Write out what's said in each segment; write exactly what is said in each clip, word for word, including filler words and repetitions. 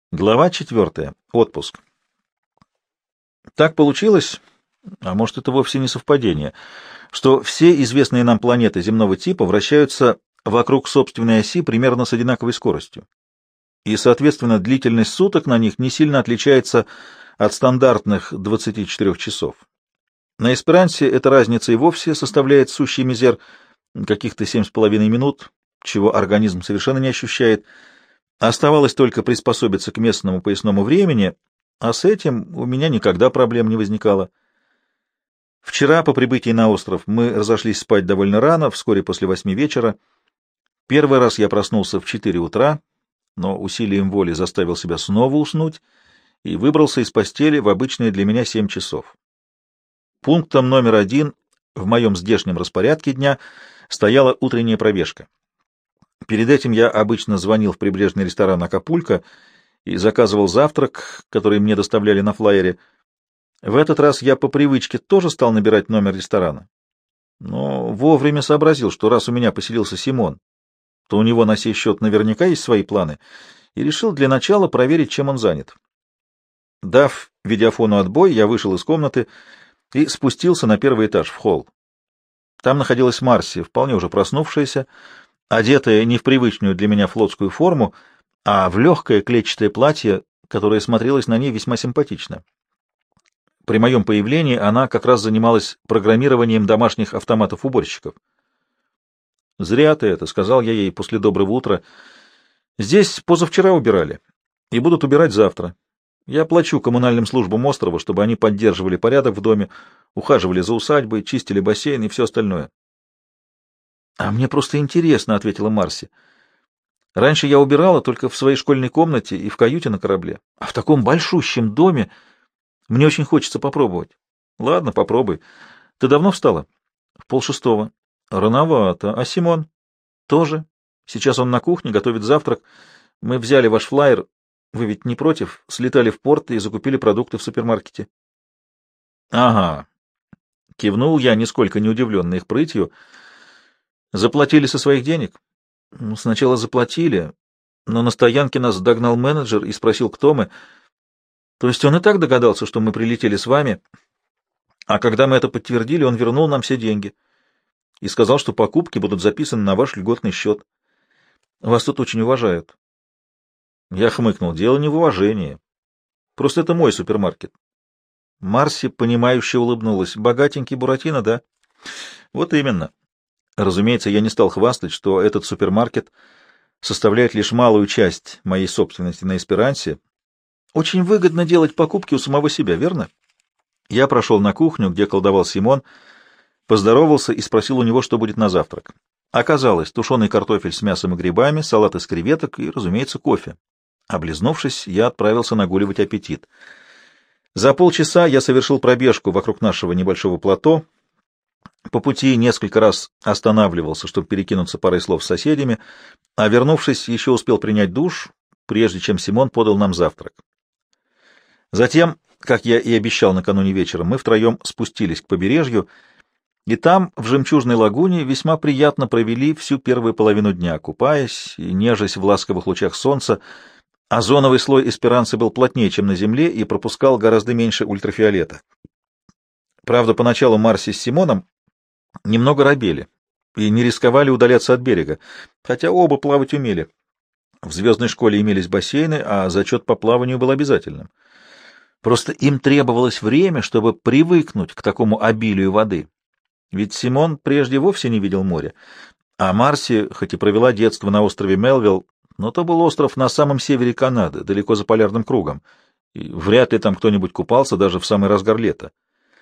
Глава четвертая. Отпуск. Так получилось, а может, это вовсе не совпадение, что все известные нам планеты земного типа вращаются вокруг собственной оси примерно с одинаковой скоростью. И, соответственно, длительность суток на них не сильно отличается от стандартных двадцати четырёх часов. На эсперансе эта разница и вовсе составляет сущий мизер каких-то семь с половиной минут, чего организм совершенно не ощущает. Оставалось только приспособиться к местному поясному времени, а с этим у меня никогда проблем не возникало. Вчера по прибытии на остров мы разошлись спать довольно рано, вскоре после восьми вечера. Первый раз я проснулся в четыре утра, но усилием воли заставил себя снова уснуть и выбрался из постели в обычные для меня семь часов. Пунктом номер один в моем здешнем распорядке дня стояла утренняя пробежка. Перед этим я обычно звонил в прибрежный ресторан «Акапулько» и заказывал завтрак, который мне доставляли на флайере. В этот раз я по привычке тоже стал набирать номер ресторана. Но вовремя сообразил, что раз у меня поселился Симон, то у него на сей счет наверняка есть свои планы, и решил для начала проверить, чем он занят. Дав видеофону отбой, я вышел из комнаты и спустился на первый этаж, в холл. Там находилась Марси, вполне уже проснувшаяся, одетая не в привычную для меня флотскую форму, а в легкое клетчатое платье, которое смотрелось на ней весьма симпатично. При моем появлении она как раз занималась программированием домашних автоматов-уборщиков. «Зря ты это», — сказал я ей после доброго утра. «Здесь позавчера убирали, и будут убирать завтра. Я плачу коммунальным службам острова, чтобы они поддерживали порядок в доме, ухаживали за усадьбой, чистили бассейн и все остальное». «А мне просто интересно», — ответила Марси. «Раньше я убирала только в своей школьной комнате и в каюте на корабле. А в таком большущем доме мне очень хочется попробовать». «Ладно, попробуй. Ты давно встала?» «В полшестого». «Рановато. А Симон?» «Тоже. Сейчас он на кухне, готовит завтрак. Мы взяли ваш флаер. Вы ведь не против? Слетали в порт и закупили продукты в супермаркете». «Ага». Кивнул я, нисколько не удивленный их прытью. «Заплатили со своих денег?» «Ну, сначала заплатили, но на стоянке нас догнал менеджер и спросил, кто мы. То есть он и так догадался, что мы прилетели с вами, а когда мы это подтвердили, он вернул нам все деньги и сказал, что покупки будут записаны на ваш льготный счет. Вас тут очень уважают». Я хмыкнул. «Дело не в уважении. Просто это мой супермаркет». Марси, понимающе улыбнулась. «Богатенький Буратино, да?» «Вот именно». Разумеется, я не стал хвастать, что этот супермаркет составляет лишь малую часть моей собственности на Эсперансе. Очень выгодно делать покупки у самого себя, верно? Я прошел на кухню, где колдовал Симон, поздоровался и спросил у него, что будет на завтрак. Оказалось, тушеный картофель с мясом и грибами, салат из креветок и, разумеется, кофе. Облизнувшись, я отправился нагуливать аппетит. За полчаса я совершил пробежку вокруг нашего небольшого плато. По пути несколько раз останавливался, чтобы перекинуться парой слов с соседями, а, вернувшись, еще успел принять душ, прежде чем Симон подал нам завтрак. Затем, как я и обещал накануне вечером, мы втроем спустились к побережью, и там, в жемчужной лагуне, весьма приятно провели всю первую половину дня, купаясь и нежась в ласковых лучах солнца. Озоновый слой эсперанцы был плотнее, чем на Земле, и пропускал гораздо меньше ультрафиолета. Правда, поначалу Марси с Симоном немного робели и не рисковали удаляться от берега, хотя оба плавать умели. В звездной школе имелись бассейны, а зачет по плаванию был обязательным. Просто им требовалось время, чтобы привыкнуть к такому обилию воды. Ведь Симон прежде вовсе не видел моря, а Марси, хоть и провела детство на острове Мелвилл, но то был остров на самом севере Канады, далеко за полярным кругом, и вряд ли там кто-нибудь купался даже в самый разгар лета.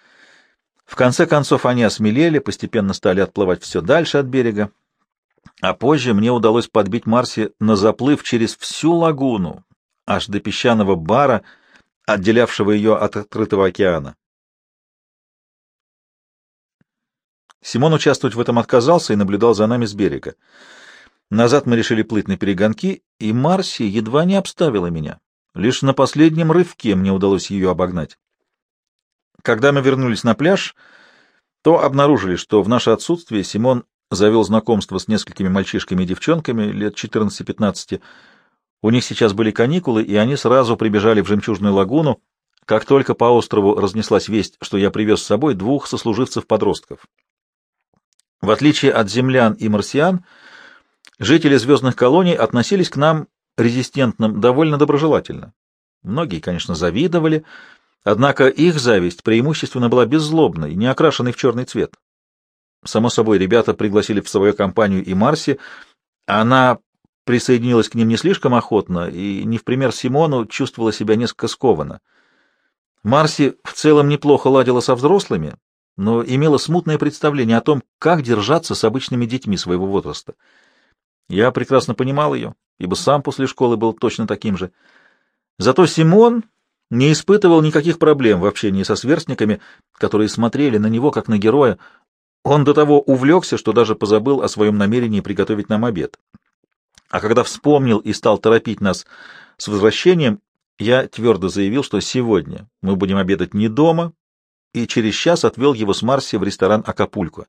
В конце концов они осмелели, постепенно стали отплывать все дальше от берега, а позже мне удалось подбить Марси на заплыв через всю лагуну, аж до песчаного бара, отделявшего ее от открытого океана. Симон участвовать в этом отказался и наблюдал за нами с берега. Назад мы решили плыть на перегонки, и Марси едва не обставила меня. Лишь на последнем рывке мне удалось ее обогнать. Когда мы вернулись на пляж, то обнаружили, что в наше отсутствие Симон завел знакомство с несколькими мальчишками и девчонками лет четырнадцати-пятнадцати. У них сейчас были каникулы, и они сразу прибежали в Жемчужную лагуну, как только по острову разнеслась весть, что я привез с собой двух сослуживцев-подростков. В отличие от землян и марсиан, жители звездных колоний относились к нам, резистентным, довольно доброжелательно. Многие, конечно, завидовали, однако их зависть преимущественно была беззлобной, не окрашенной в черный цвет. Само собой, ребята пригласили в свою компанию и Марси. Она присоединилась к ним не слишком охотно и, не в пример Симону, чувствовала себя несколько скованно. Марси в целом неплохо ладила со взрослыми, но имела смутное представление о том, как держаться с обычными детьми своего возраста. Я прекрасно понимал ее, ибо сам после школы был точно таким же. Зато Симон не испытывал никаких проблем в общении со сверстниками, которые смотрели на него как на героя. Он до того увлекся, что даже позабыл о своем намерении приготовить нам обед. А когда вспомнил и стал торопить нас с возвращением, я твердо заявил, что сегодня мы будем обедать не дома, и через час отвел его с Марси в ресторан «Акапулько».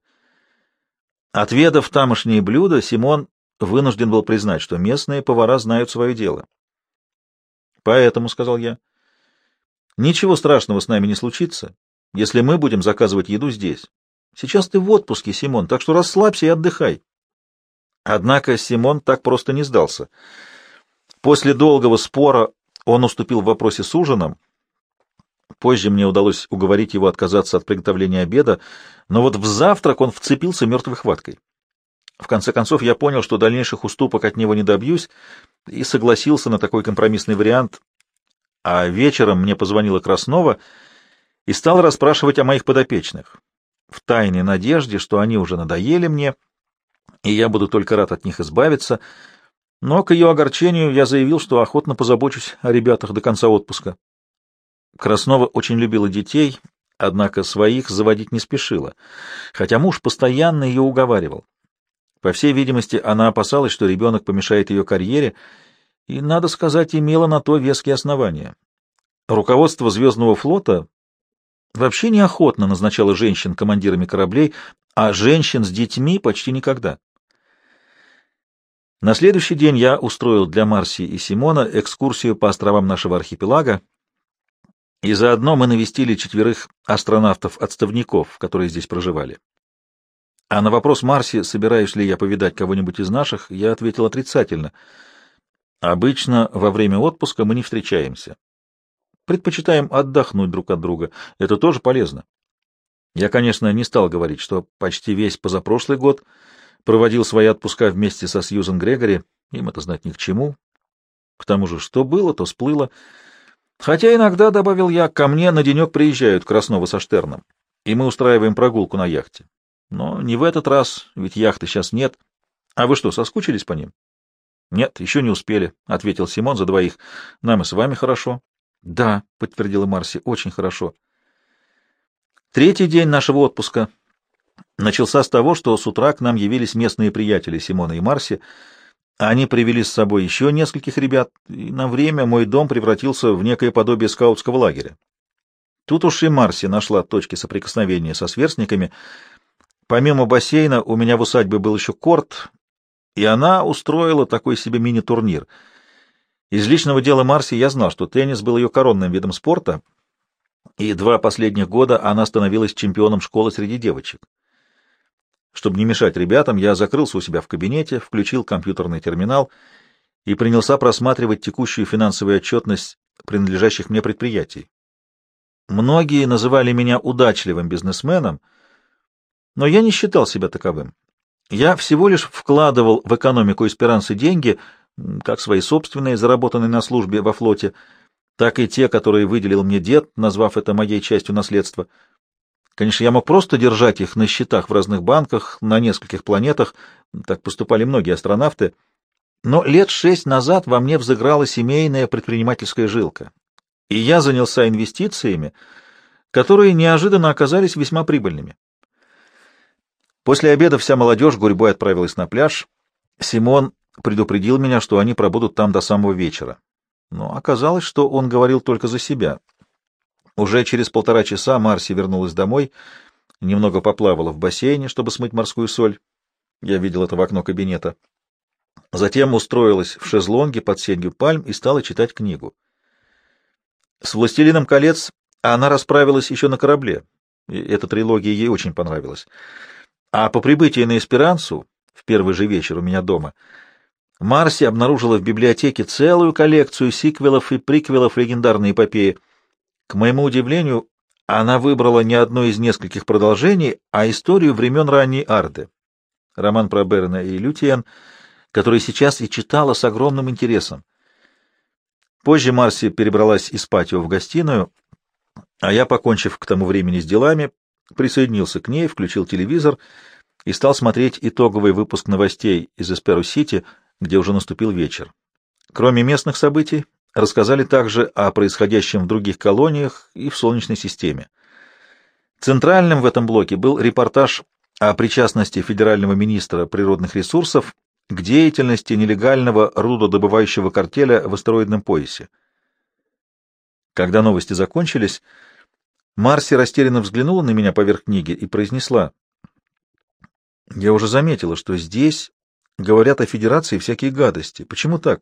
Отведав тамошние блюда, Симон вынужден был признать, что местные повара знают свое дело. «Поэтому, — сказал я, — ничего страшного с нами не случится, если мы будем заказывать еду здесь. Сейчас ты в отпуске, Симон, так что расслабься и отдыхай». Однако Симон так просто не сдался. После долгого спора он уступил в вопросе с ужином. Позже мне удалось уговорить его отказаться от приготовления обеда, но вот в завтрак он вцепился мертвой хваткой. В конце концов, я понял, что дальнейших уступок от него не добьюсь, и согласился на такой компромиссный вариант. А вечером мне позвонила Краснова и стала расспрашивать о моих подопечных, в тайной надежде, что они уже надоели мне, и я буду только рад от них избавиться, но к ее огорчению я заявил, что охотно позабочусь о ребятах до конца отпуска. Краснова очень любила детей, однако своих заводить не спешила, хотя муж постоянно ее уговаривал. По всей видимости, она опасалась, что ребенок помешает ее карьере, и, надо сказать, имела на то веские основания. Руководство Звездного флота вообще неохотно назначало женщин командирами кораблей, а женщин с детьми почти никогда. На следующий день я устроил для Марси и Симона экскурсию по островам нашего архипелага, и заодно мы навестили четверых астронавтов-отставников, которые здесь проживали. А на вопрос Марси, собираюсь ли я повидать кого-нибудь из наших, я ответил отрицательно. Обычно во время отпуска мы не встречаемся. Предпочитаем отдохнуть друг от друга. Это тоже полезно. Я, конечно, не стал говорить, что почти весь позапрошлый год проводил свои отпуска вместе со Сьюзен Грегори, им это знать ни к чему. К тому же, что было, то сплыло. Хотя иногда, — добавил я, — ко мне на денек приезжают Краснова со Штерном, и мы устраиваем прогулку на яхте. Но не в этот раз, ведь яхты сейчас нет. А вы что, соскучились по ним? — Нет, еще не успели, — ответил Симон за двоих. — Нам и с вами хорошо. — Да, — подтвердила Марси, — очень хорошо. Третий день нашего отпуска начался с того, что с утра к нам явились местные приятели Симона и Марси. Они привели с собой еще нескольких ребят, и на время мой дом превратился в некое подобие скаутского лагеря. Тут уж и Марси нашла точки соприкосновения со сверстниками. Помимо бассейна у меня в усадьбе был еще корт, и она устроила такой себе мини-турнир. Из личного дела Марси я знал, что теннис был ее коронным видом спорта, и два последних года она становилась чемпионом школы среди девочек. Чтобы не мешать ребятам, я закрылся у себя в кабинете, включил компьютерный терминал и принялся просматривать текущую финансовую отчетность принадлежащих мне предприятий. Многие называли меня удачливым бизнесменом, но я не считал себя таковым. Я всего лишь вкладывал в экономику Эсперанцы деньги, как свои собственные, заработанные на службе во флоте, так и те, которые выделил мне дед, назвав это моей частью наследства. Конечно, я мог просто держать их на счетах в разных банках, на нескольких планетах, так поступали многие астронавты, но лет шесть назад во мне взыграла семейная предпринимательская жилка, и я занялся инвестициями, которые неожиданно оказались весьма прибыльными. После обеда вся молодежь гурьбой отправилась на пляж. Симон предупредил меня, что они пробудут там до самого вечера. Но оказалось, что он говорил только за себя. Уже через полтора часа Марси вернулась домой, немного поплавала в бассейне, чтобы смыть морскую соль. Я видел это в окно кабинета. Затем устроилась в шезлонге под сенью пальм и стала читать книгу. С «Властелином колец» она расправилась еще на корабле. И эта трилогия ей очень понравилась. А по прибытии на Эсперансу, в первый же вечер у меня дома, Марси обнаружила в библиотеке целую коллекцию сиквелов и приквелов легендарной эпопеи. К моему удивлению, она выбрала не одно из нескольких продолжений, а историю времен ранней Арды. Роман про Берена и Лютиен, который сейчас и читала с огромным интересом. Позже Марси перебралась из патио в гостиную, а я, покончив к тому времени с делами, присоединился к ней, включил телевизор и стал смотреть итоговый выпуск новостей из Эсперо-Сити, где уже наступил вечер. Кроме местных событий, рассказали также о происходящем в других колониях и в Солнечной системе. Центральным в этом блоке был репортаж о причастности федерального министра природных ресурсов к деятельности нелегального рудодобывающего картеля в астероидном поясе. Когда новости закончились, Марси растерянно взглянула на меня поверх книги и произнесла: «Я уже заметила, что здесь говорят о Федерации всякие гадости. Почему так?»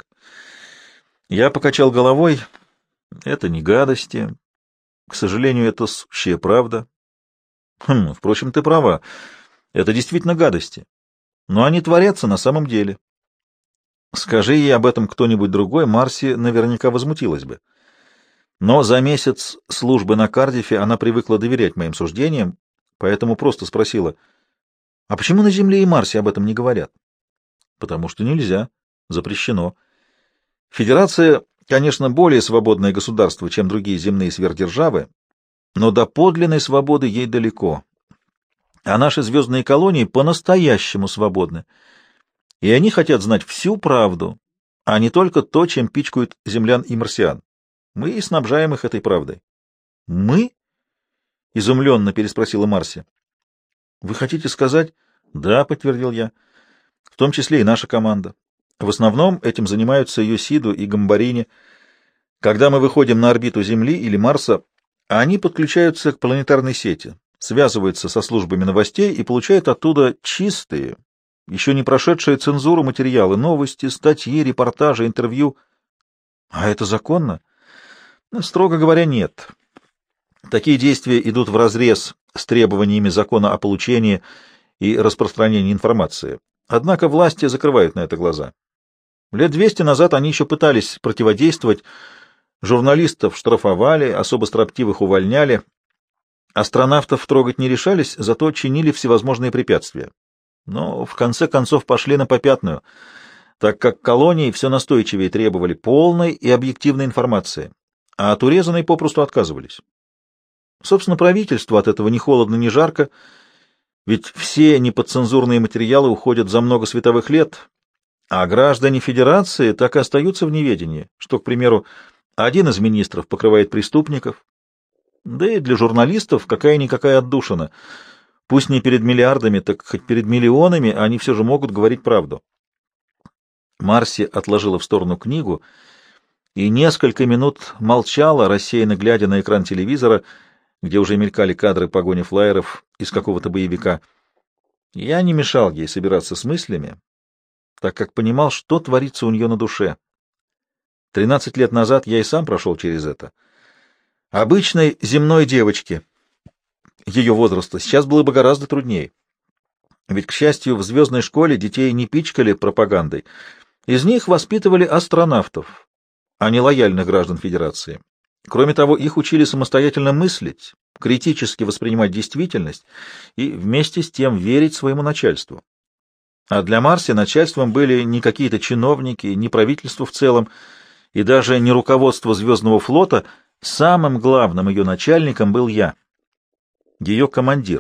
Я покачал головой. «Это не гадости. К сожалению, это сущая правда». «Хм, впрочем, ты права. Это действительно гадости. Но они творятся на самом деле». Скажи ей об этом кто-нибудь другой, Марси наверняка возмутилась бы. Но за месяц службы на Кардифе она привыкла доверять моим суждениям, поэтому просто спросила: «А почему на Земле и Марсе об этом не говорят?» «Потому что нельзя. Запрещено. Федерация, конечно, более свободное государство, чем другие земные сверхдержавы, но до подлинной свободы ей далеко. А наши звездные колонии по-настоящему свободны. И они хотят знать всю правду, а не только то, чем пичкают землян и марсиан. Мы и снабжаем их этой правдой». «Мы?» — изумленно переспросила Марси. «Вы хотите сказать?» «Да», — подтвердил я. «В том числе и наша команда. В основном этим занимаются Йосиду и Гамбарини. Когда мы выходим на орбиту Земли или Марса, они подключаются к планетарной сети, связываются со службами новостей и получают оттуда чистые, еще не прошедшие цензуру материалы, новости, статьи, репортажи, интервью». «А это законно?» «Строго говоря, нет. Такие действия идут вразрез с требованиями закона о получении и распространении информации. Однако власти закрывают на это глаза. Лет двести назад они еще пытались противодействовать, журналистов штрафовали, особо строптивых увольняли, астронавтов трогать не решались, зато чинили всевозможные препятствия. Но в конце концов пошли на попятную, так как колонии все настойчивее требовали полной и объективной информации, а от урезанной попросту отказывались. Собственно, правительству от этого ни холодно, ни жарко, ведь все неподцензурные материалы уходят за много световых лет, а граждане Федерации так и остаются в неведении, что, к примеру, один из министров покрывает преступников. Да и для журналистов какая-никакая отдушина. Пусть не перед миллиардами, так хоть перед миллионами они все же могут говорить правду. Марси отложила в сторону книгу и несколько минут молчала, рассеянно глядя на экран телевизора, где уже мелькали кадры погони флайеров из какого-то боевика. Я не мешал ей собираться с мыслями, так как понимал, что творится у нее на душе. Тринадцать лет назад я и сам прошел через это. Обычной земной девочке ее возраста сейчас было бы гораздо труднее. Ведь, к счастью, в звездной школе детей не пичкали пропагандой. Из них воспитывали астронавтов, а не лояльных граждан Федерации. Кроме того, их учили самостоятельно мыслить, критически воспринимать действительность и вместе с тем верить своему начальству. А для Марси начальством были не какие-то чиновники, не правительство в целом, и даже не руководство Звездного флота. Самым главным ее начальником был я, ее командир.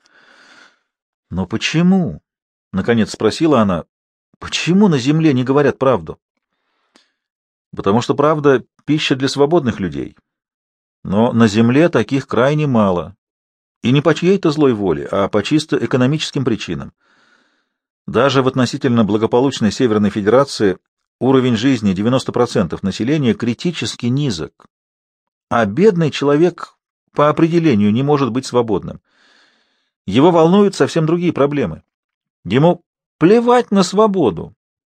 «Но почему?» — наконец спросила она. «Почему на Земле не говорят правду?» «Потому что правда — пища для свободных людей. Но на Земле таких крайне мало. И не по чьей-то злой воле, а по чисто экономическим причинам. Даже в относительно благополучной Северной Федерации уровень жизни девяносто процентов населения критически низок. А бедный человек по определению не может быть свободным. Его волнуют совсем другие проблемы. Ему плевать на свободу.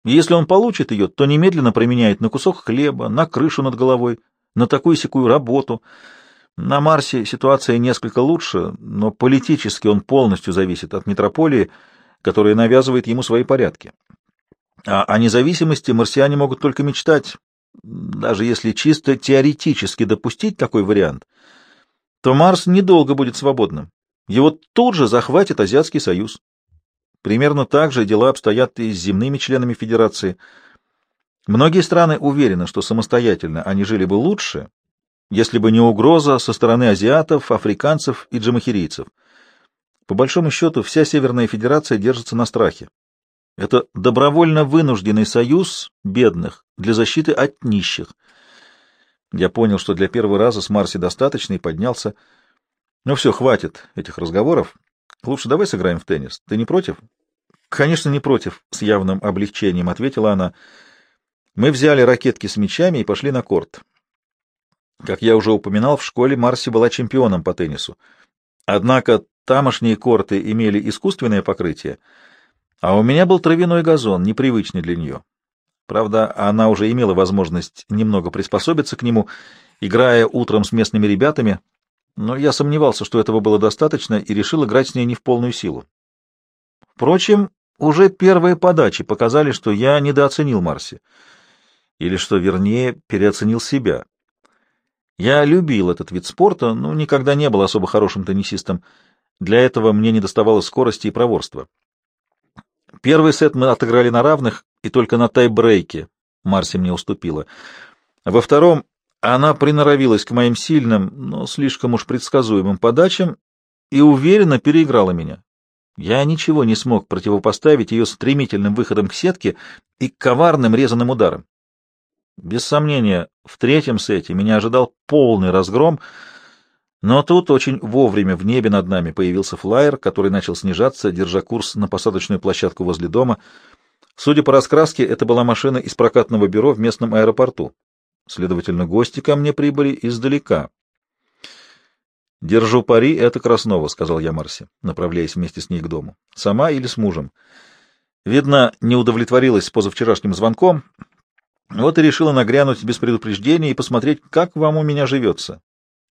И если он получит ее, то немедленно променяет на кусок хлеба, на крышу над головой, на такую-сякую работу. На Марсе ситуация несколько лучше, но политически он полностью зависит от метрополии, которая навязывает ему свои порядки. А о независимости марсиане могут только мечтать. Даже если чисто теоретически допустить такой вариант, то Марс недолго будет свободным. Его тут же захватит Азиатский союз. Примерно так же дела обстоят и с земными членами Федерации. Многие страны уверены, что самостоятельно они жили бы лучше, если бы не угроза со стороны азиатов, африканцев и джамахирийцев. По большому счету, вся Северная Федерация держится на страхе. Это добровольно вынужденный союз бедных для защиты от нищих. Я понял, что для первого раза с Марси достаточно, и поднялся. Ну все, хватит этих разговоров. Лучше давай сыграем в теннис. Ты не против? Конечно, не против, с явным облегчением ответила она. Мы взяли ракетки с мячами и пошли на корт. Как я уже упоминал, в школе Марси была чемпионом по теннису. Однако тамошние корты имели искусственное покрытие, а у меня был травяной газон, непривычный для нее. Правда, она уже имела возможность немного приспособиться к нему, играя утром с местными ребятами, но я сомневался, что этого было достаточно, и решил играть с ней не в полную силу. Впрочем, уже первые подачи показали, что я недооценил Марси, или, что вернее, переоценил себя. Я любил этот вид спорта, но никогда не был особо хорошим теннисистом. Для этого мне недоставало скорости и проворства. Первый сет мы отыграли на равных, и только на тай-брейке Марси мне уступила. Во втором она приноровилась к моим сильным, но слишком уж предсказуемым подачам и уверенно переиграла меня. Я ничего не смог противопоставить ее стремительным выходом к сетке и коварным резаным ударам. Без сомнения, в третьем сете меня ожидал полный разгром, но тут очень вовремя в небе над нами появился флайер, который начал снижаться, держа курс на посадочную площадку возле дома. Судя по раскраске, это была машина из прокатного бюро в местном аэропорту. Следовательно, гости ко мне прибыли издалека. «Держу пари, это Краснова», — сказал я Марсе, направляясь вместе с ней к дому. «Сама или с мужем?» Видно, не удовлетворилась позавчерашним звонком, вот и решила нагрянуть без предупреждения и посмотреть, как вам у меня живется.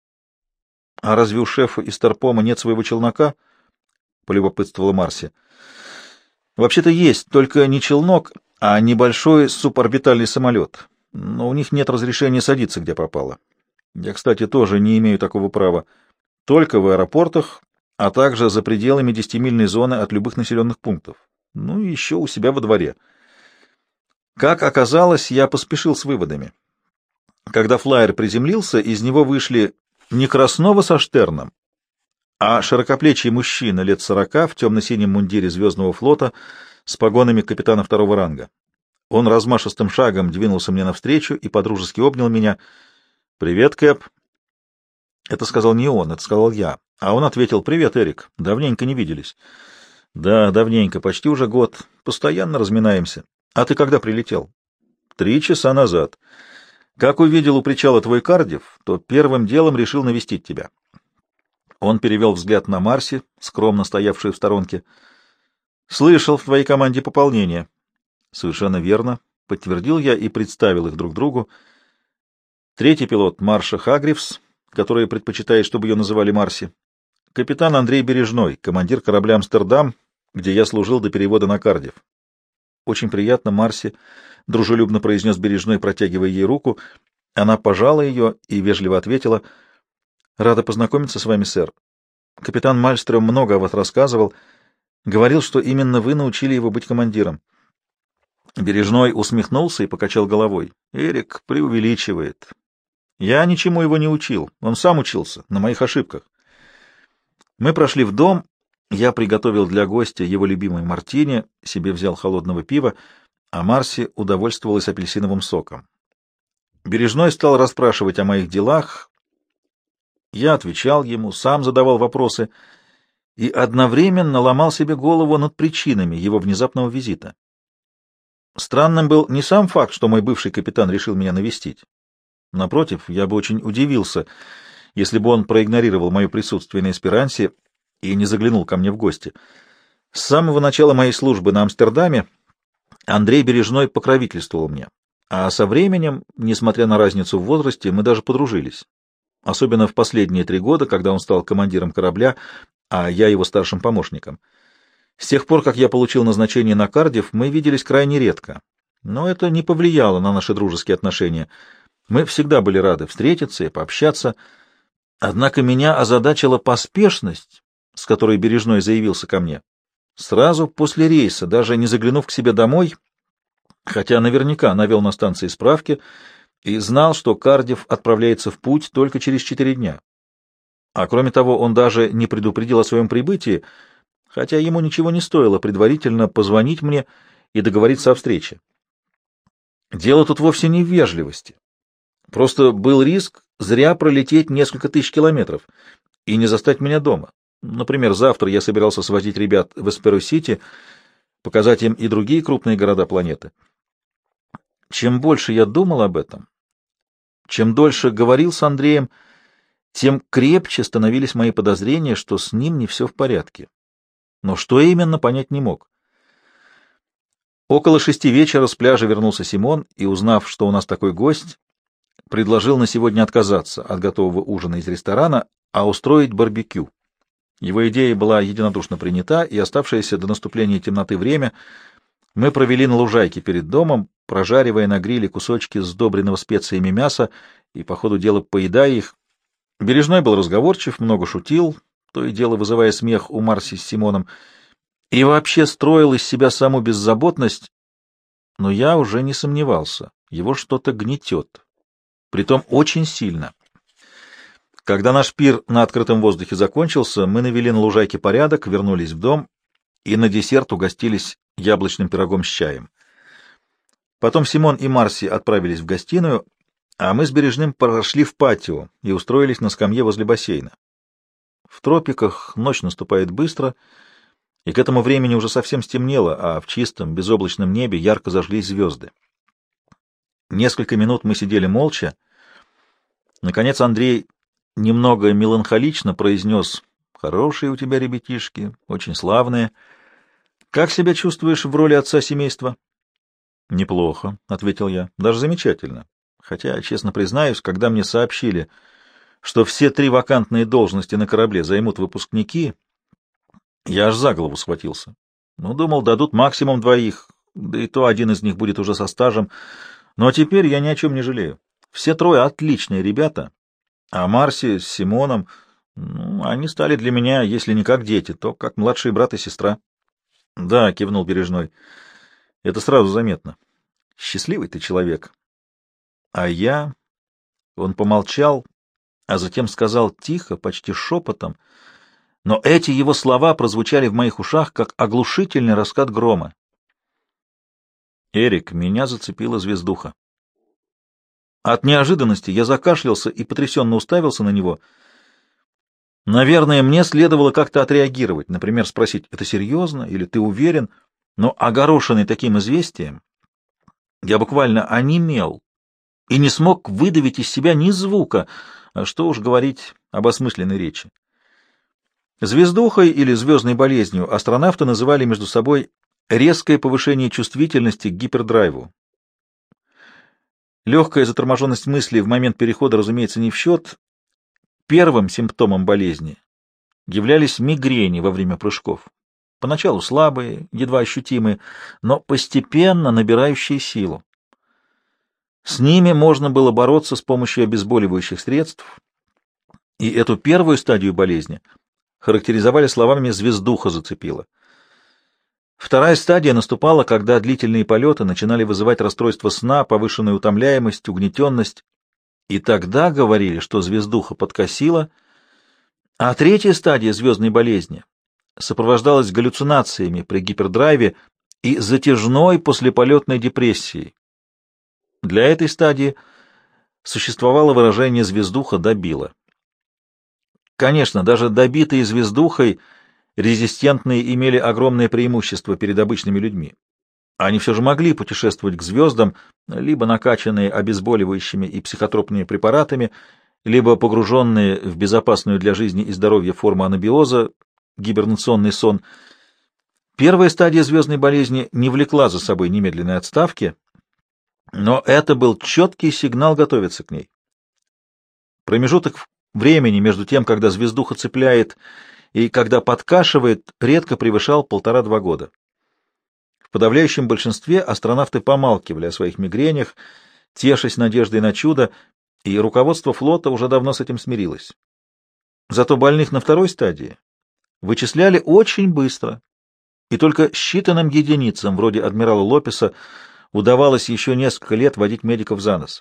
— А разве у шефа из Тарпома нет своего челнока? — полюбопытствовала Марси. — Вообще-то есть, только не челнок, а небольшой суборбитальный самолет. Но у них нет разрешения садиться, где попало. Я, кстати, тоже не имею такого права. Только в аэропортах, а также за пределами десятимильной зоны от любых населенных пунктов. Ну и еще у себя во дворе. Как оказалось, я поспешил с выводами. Когда флайер приземлился, из него вышли не Краснова со Штерном, а широкоплечий мужчина лет сорока в темно-синем мундире Звездного флота с погонами капитана второго ранга. Он размашистым шагом двинулся мне навстречу и подружески обнял меня. «Привет, Кэп». Это сказал не он, это сказал я. А он ответил: «Привет, Эрик. Давненько не виделись». «Да, давненько, почти уже год. Постоянно разминаемся. А ты когда прилетел?» «Три часа назад. Как увидел у причала твой Кардив, то первым делом решил навестить тебя». Он перевел взгляд на Марси, скромно стоявшую в сторонке. «Слышал, в твоей команде пополнение». «Совершенно верно», — подтвердил я и представил их друг другу. Третий пилот — Марша Хагривс, которая предпочитает, чтобы ее называли Марси. Капитан Андрей Бережной, командир корабля «Амстердам», где я служил до перевода на Кардив. «Очень приятно, Марси», — дружелюбно произнес Бережной, протягивая ей руку. Она пожала ее и вежливо ответила: «Рада познакомиться с вами, сэр. Капитан Мальстрём много о вас рассказывал. Говорил, что именно вы научили его быть командиром». Бережной усмехнулся и покачал головой. «Эрик преувеличивает. Я ничему его не учил. Он сам учился на моих ошибках». Мы прошли в дом. Я приготовил для гостя его любимый мартини, себе взял холодного пива, а Марси удовольствовалась апельсиновым соком. Бережной стал расспрашивать о моих делах. Я отвечал ему, сам задавал вопросы и одновременно ломал себе голову над причинами его внезапного визита. Странным был не сам факт, что мой бывший капитан решил меня навестить. Напротив, я бы очень удивился, если бы он проигнорировал мое присутствие на Эсперансе и не заглянул ко мне в гости. С самого начала моей службы на Амстердаме Андрей Бережной покровительствовал мне, а со временем, несмотря на разницу в возрасте, мы даже подружились. Особенно в последние три года, когда он стал командиром корабля, а я его старшим помощником. С тех пор, как я получил назначение на Кардифф, мы виделись крайне редко. Но это не повлияло на наши дружеские отношения. Мы всегда были рады встретиться и пообщаться. Однако меня озадачила поспешность, с которой Бережной заявился ко мне. Сразу после рейса, даже не заглянув к себе домой, хотя наверняка навел на станции справки и знал, что Кардифф отправляется в путь только через четыре дня. А кроме того, он даже не предупредил о своем прибытии, хотя ему ничего не стоило предварительно позвонить мне и договориться о встрече. Дело тут вовсе не в вежливости. Просто был риск зря пролететь несколько тысяч километров и не застать меня дома. Например, завтра я собирался свозить ребят в Эсперо-Сити, показать им и другие крупные города планеты. Чем больше я думал об этом, чем дольше говорил с Андреем, тем крепче становились мои подозрения, что с ним не все в порядке. Но что именно, понять не мог. Около шести вечера с пляжа вернулся Симон и, узнав, что у нас такой гость, предложил на сегодня отказаться от готового ужина из ресторана, а устроить барбекю. Его идея была единодушно принята, и оставшееся до наступления темноты время мы провели на лужайке перед домом, прожаривая на гриле кусочки сдобренного специями мяса и, по ходу дела, поедая их. Бережной был разговорчив, много шутил, то и дело вызывая смех у Марси с Симоном, и вообще строил из себя саму беззаботность, но я уже не сомневался, его что-то гнетет, притом очень сильно. Когда наш пир на открытом воздухе закончился, мы навели на лужайке порядок, вернулись в дом и на десерт угостились яблочным пирогом с чаем. Потом Симон и Марси отправились в гостиную, а мы с Бережным прошли в патио и устроились на скамье возле бассейна. В тропиках ночь наступает быстро, и к этому времени уже совсем стемнело, а в чистом, безоблачном небе ярко зажглись звезды. Несколько минут мы сидели молча. Наконец Андрей немного меланхолично произнес: «Хорошие у тебя ребятишки, очень славные. Как себя чувствуешь в роли отца семейства?» «Неплохо», — ответил я, — «даже замечательно. Хотя, честно признаюсь, когда мне сообщили, что все три вакантные должности на корабле займут выпускники, я аж за голову схватился. Ну, думал, дадут максимум двоих, да и то один из них будет уже со стажем. Но теперь я ни о чем не жалею. Все трое отличные ребята, а Марси с Симоном, ну, они стали для меня, если не как дети, то как младший брат и сестра». «Да», — кивнул Бережной, — «это сразу заметно. Счастливый ты человек». А я... Он помолчал, а затем сказал тихо, почти шепотом, но эти его слова прозвучали в моих ушах, как оглушительный раскат грома. «Эрик, меня зацепила звездуха». От неожиданности я закашлялся и потрясенно уставился на него. Наверное, мне следовало как-то отреагировать, например, спросить: «Это серьезно? Или ты уверен?» Но, огорошенный таким известием, я буквально онемел и не смог выдавить из себя ни звука, а что уж говорить об осмысленной речи. Звездухой или звездной болезнью астронавты называли между собой резкое повышение чувствительности к гипердрайву. Легкая заторможенность мысли в момент перехода, разумеется, не в счет. Первым симптомом болезни являлись мигрени во время прыжков. Поначалу слабые, едва ощутимые, но постепенно набирающие силу. С ними можно было бороться с помощью обезболивающих средств, и эту первую стадию болезни характеризовали словами «звездуха зацепила». Вторая стадия наступала, когда длительные полеты начинали вызывать расстройство сна, повышенную утомляемость, угнетенность, и тогда говорили, что звездуха подкосила, а третья стадия звездной болезни сопровождалась галлюцинациями при гипердрайве и затяжной послеполетной депрессией. Для этой стадии существовало выражение «звездуха добила». Конечно, даже добитые звездухой резистентные имели огромное преимущество перед обычными людьми. Они все же могли путешествовать к звездам, либо накачанные обезболивающими и психотропными препаратами, либо погруженные в безопасную для жизни и здоровья форму анабиоза, гибернационный сон. Первая стадия звездной болезни не влекла за собой немедленной отставки, но это был четкий сигнал готовиться к ней. Промежуток времени между тем, когда звездуха цепляет и когда подкашивает, редко превышал полтора-два года. В подавляющем большинстве астронавты помалкивали о своих мигренях, тешась надеждой на чудо, и руководство флота уже давно с этим смирилось. Зато больных на второй стадии вычисляли очень быстро, и только считанным единицам, вроде адмирала Лопеса, удавалось еще несколько лет водить медиков за нос.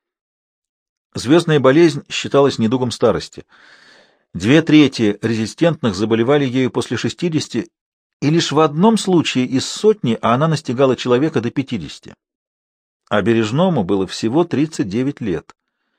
Звездная болезнь считалась недугом старости. Две трети резистентных заболевали ею после шестидесяти, и лишь в одном случае из сотни она настигала человека до пятидесяти. А Бережному было всего тридцать девять лет.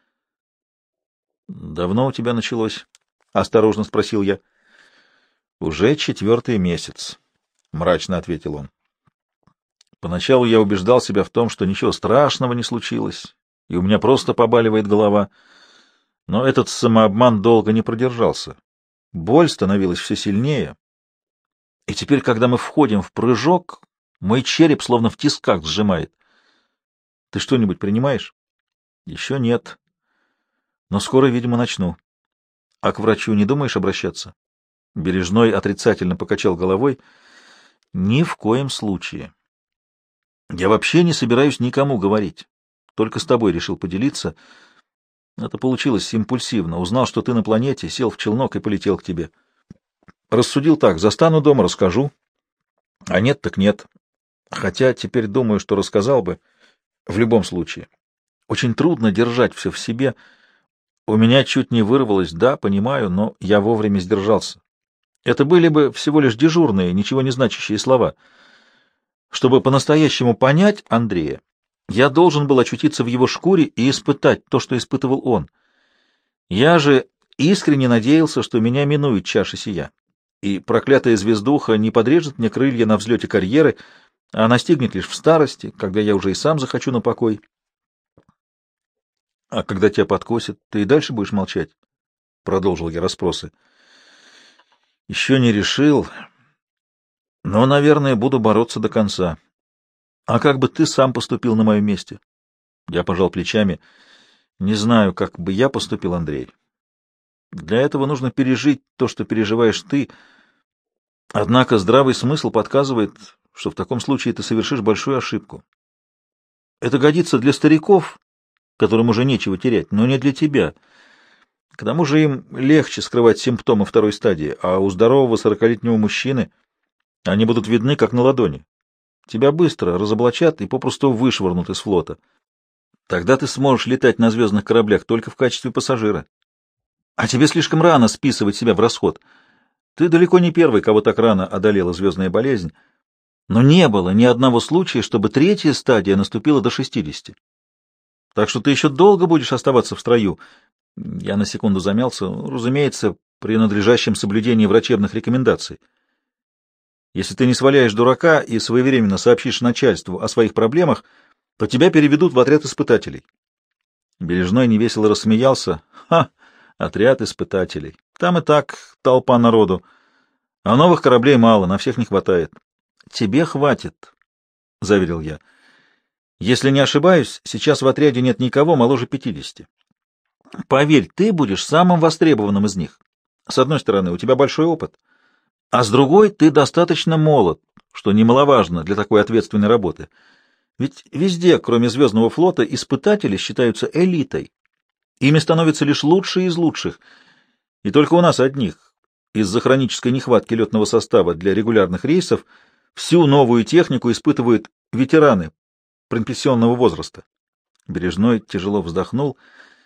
«Давно у тебя началось?» — осторожно спросил я. «Уже четвертый месяц», — мрачно ответил он. «Поначалу я убеждал себя в том, что ничего страшного не случилось, и у меня просто побаливает голова. Но этот самообман долго не продержался. Боль становилась все сильнее, и теперь, когда мы входим в прыжок, мой череп словно в тисках сжимает. Ты что-нибудь принимаешь?» «Еще нет. Но скоро, видимо, начну. А к врачу не думаешь обращаться?» Бережной отрицательно покачал головой. «Ни в коем случае. Я вообще не собираюсь никому говорить. Только с тобой решил поделиться. Это получилось импульсивно. Узнал, что ты на планете, сел в челнок и полетел к тебе. Рассудил так: застану дома, расскажу. А нет, так нет. Хотя теперь думаю, что рассказал бы в любом случае. Очень трудно держать все в себе. У меня чуть не вырвалось, да, понимаю, но я вовремя сдержался. Это были бы всего лишь дежурные, ничего не значащие слова. Чтобы по-настоящему понять Андрея, я должен был очутиться в его шкуре и испытать то, что испытывал он. Я же искренне надеялся, что меня минует чаша сия, и проклятая звездуха не подрежет мне крылья на взлете карьеры, а настигнет лишь в старости, когда я уже и сам захочу на покой. — А когда тебя подкосит, ты и дальше будешь молчать? — продолжил я расспросы. — Еще не решил, но, наверное, буду бороться до конца. А как бы ты сам поступил на моем месте? Я пожал плечами. Не знаю, как бы я поступил, Андрей. Для этого нужно пережить то, что переживаешь ты. Однако здравый смысл подсказывает, что в таком случае ты совершишь большую ошибку. Это годится для стариков, которым уже нечего терять, но не для тебя. К тому же им легче скрывать симптомы второй стадии, а у здорового сорокалетнего мужчины они будут видны как на ладони. Тебя быстро разоблачат и попросту вышвырнут из флота. Тогда ты сможешь летать на звездных кораблях только в качестве пассажира. А тебе слишком рано списывать себя в расход. Ты далеко не первый, кого так рано одолела звездная болезнь, но не было ни одного случая, чтобы третья стадия наступила до шестидесяти. Так что ты еще долго будешь оставаться в строю. Я на секунду замялся, разумеется, при надлежащем соблюдении врачебных рекомендаций. Если ты не сваляешь дурака и своевременно сообщишь начальству о своих проблемах, то тебя переведут в отряд испытателей. Бережной невесело рассмеялся. Ха! Отряд испытателей. Там и так толпа народу. А новых кораблей мало, на всех не хватает. Тебе хватит, — заверил я. Если не ошибаюсь, сейчас в отряде нет никого моложе пятидесяти. Поверь, ты будешь самым востребованным из них. С одной стороны, у тебя большой опыт, а с другой ты достаточно молод, что немаловажно для такой ответственной работы. Ведь везде, кроме Звездного флота, испытатели считаются элитой. Ими становятся лишь лучшие из лучших, и только у нас одних, из-за хронической нехватки летного состава для регулярных рейсов, всю новую технику испытывают ветераны предпенсионного возраста. Бережной тяжело вздохнул.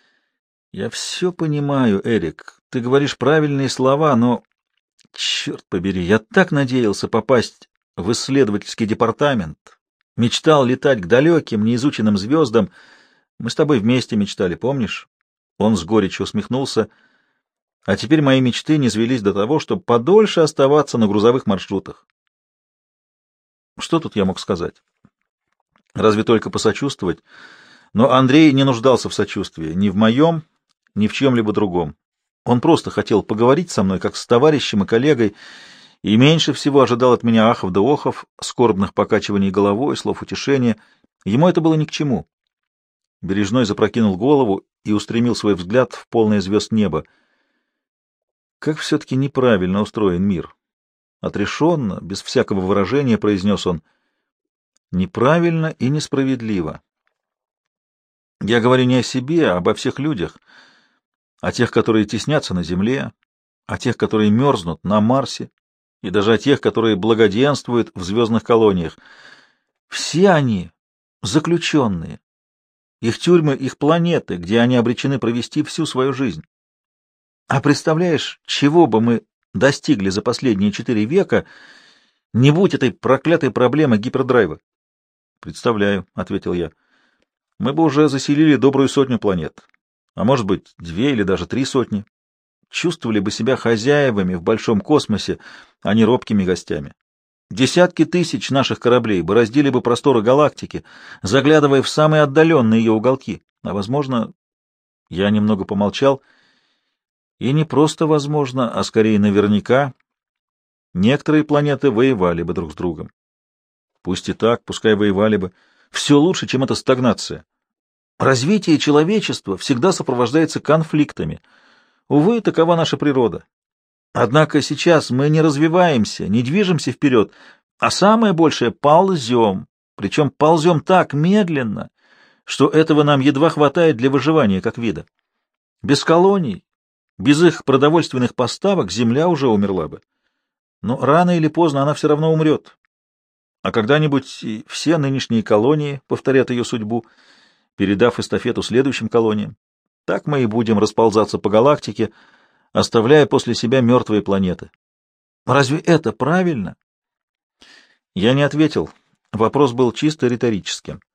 Я все понимаю, Эрик, ты говоришь правильные слова, но, черт побери, я так надеялся попасть в исследовательский департамент, мечтал летать к далеким, неизученным звездам. Мы с тобой вместе мечтали, помнишь? Он с горечью усмехнулся. А теперь мои мечты низвелись до того, чтобы подольше оставаться на грузовых маршрутах. Что тут я мог сказать? Разве только посочувствовать. Но Андрей не нуждался в сочувствии, ни в моем, ни в чьем-либо другом. Он просто хотел поговорить со мной, как с товарищем и коллегой, и меньше всего ожидал от меня ахов да охов, скорбных покачиваний головой, слов утешения. Ему это было ни к чему. Бережной запрокинул голову и устремил свой взгляд в полное звезд небо. Как все-таки неправильно устроен мир. Отрешенно, без всякого выражения, произнес он. Неправильно и несправедливо. Я говорю не о себе, а обо всех людях, о тех, которые теснятся на земле, о тех, которые мерзнут на Марсе, и даже о тех, которые благоденствуют в звездных колониях. Все они заключенные. Их тюрьмы, их планеты, где они обречены провести всю свою жизнь. А представляешь, чего бы мы достигли за последние четыре века, не будь этой проклятой проблемы гипердрайва? — Представляю, — ответил я. — Мы бы уже заселили добрую сотню планет, а может быть, две или даже три сотни. Чувствовали бы себя хозяевами в большом космосе, а не робкими гостями. Десятки тысяч наших кораблей бороздили бы просторы галактики, заглядывая в самые отдаленные ее уголки. А, возможно, я немного помолчал, и не просто возможно, а скорее наверняка, некоторые планеты воевали бы друг с другом. Пусть и так, пускай воевали бы. Все лучше, чем эта стагнация. Развитие человечества всегда сопровождается конфликтами. Увы, такова наша природа. Однако сейчас мы не развиваемся, не движемся вперед, а самое большее — ползем, причем ползем так медленно, что этого нам едва хватает для выживания как вида. Без колоний, без их продовольственных поставок Земля уже умерла бы. Но рано или поздно она все равно умрет. А когда-нибудь и все нынешние колонии повторят ее судьбу, передав эстафету следующим колониям. Так мы и будем расползаться по галактике, оставляя после себя мертвые планеты. Разве это правильно? Я не ответил. Вопрос был чисто риторическим.